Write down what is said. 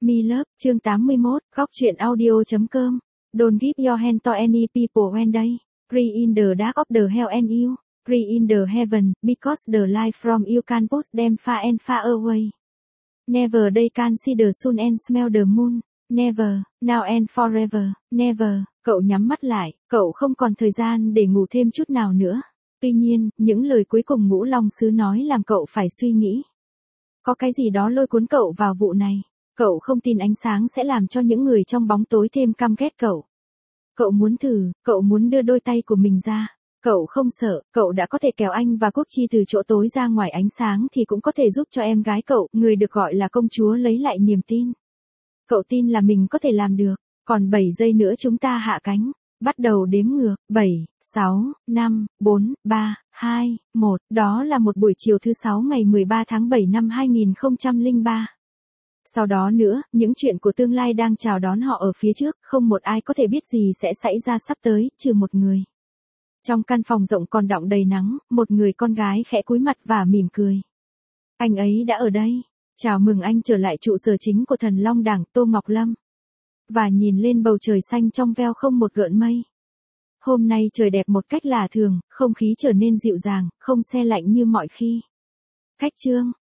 Me Love, chương 81, góc truyện audio.com. Don't give your hand to any people when they pray in the dark of the hell and you pray in the heaven, because the light from you can push them far and far away. Never they can see the sun and smell the moon. Never, now and forever, never. Cậu nhắm mắt lại, cậu không còn thời gian để ngủ thêm chút nào nữa. Tuy nhiên, những lời cuối cùng Ngũ Long Sứ nói làm cậu phải suy nghĩ. Có cái gì đó lôi cuốn cậu vào vụ này. Cậu không tin ánh sáng sẽ làm cho những người trong bóng tối thêm căm ghét cậu. Cậu muốn thử, cậu muốn đưa đôi tay của mình ra. Cậu không sợ, cậu đã có thể kéo anh và Quốc Chi từ chỗ tối ra ngoài ánh sáng thì cũng có thể giúp cho em gái cậu, người được gọi là công chúa lấy lại niềm tin. Cậu tin là mình có thể làm được. Còn 7 giây nữa chúng ta hạ cánh. Bắt đầu đếm ngược, 7, 6, 5, 4, 3, 2, 1. Đó là một buổi chiều thứ 6 ngày 13 tháng 7 năm 2003. Sau đó nữa, những chuyện của tương lai đang chào đón họ ở phía trước, không một ai có thể biết gì sẽ xảy ra sắp tới, trừ một người. Trong căn phòng rộng còn đọng đầy nắng, một người con gái khẽ cúi mặt và mỉm cười. Anh ấy đã ở đây. Chào mừng anh trở lại trụ sở chính của Thần Long Đảng, Tô Ngọc Lâm. Và nhìn lên bầu trời xanh trong veo không một gợn mây. Hôm nay trời đẹp một cách lạ thường, không khí trở nên dịu dàng, không se lạnh như mọi khi. Khách trương,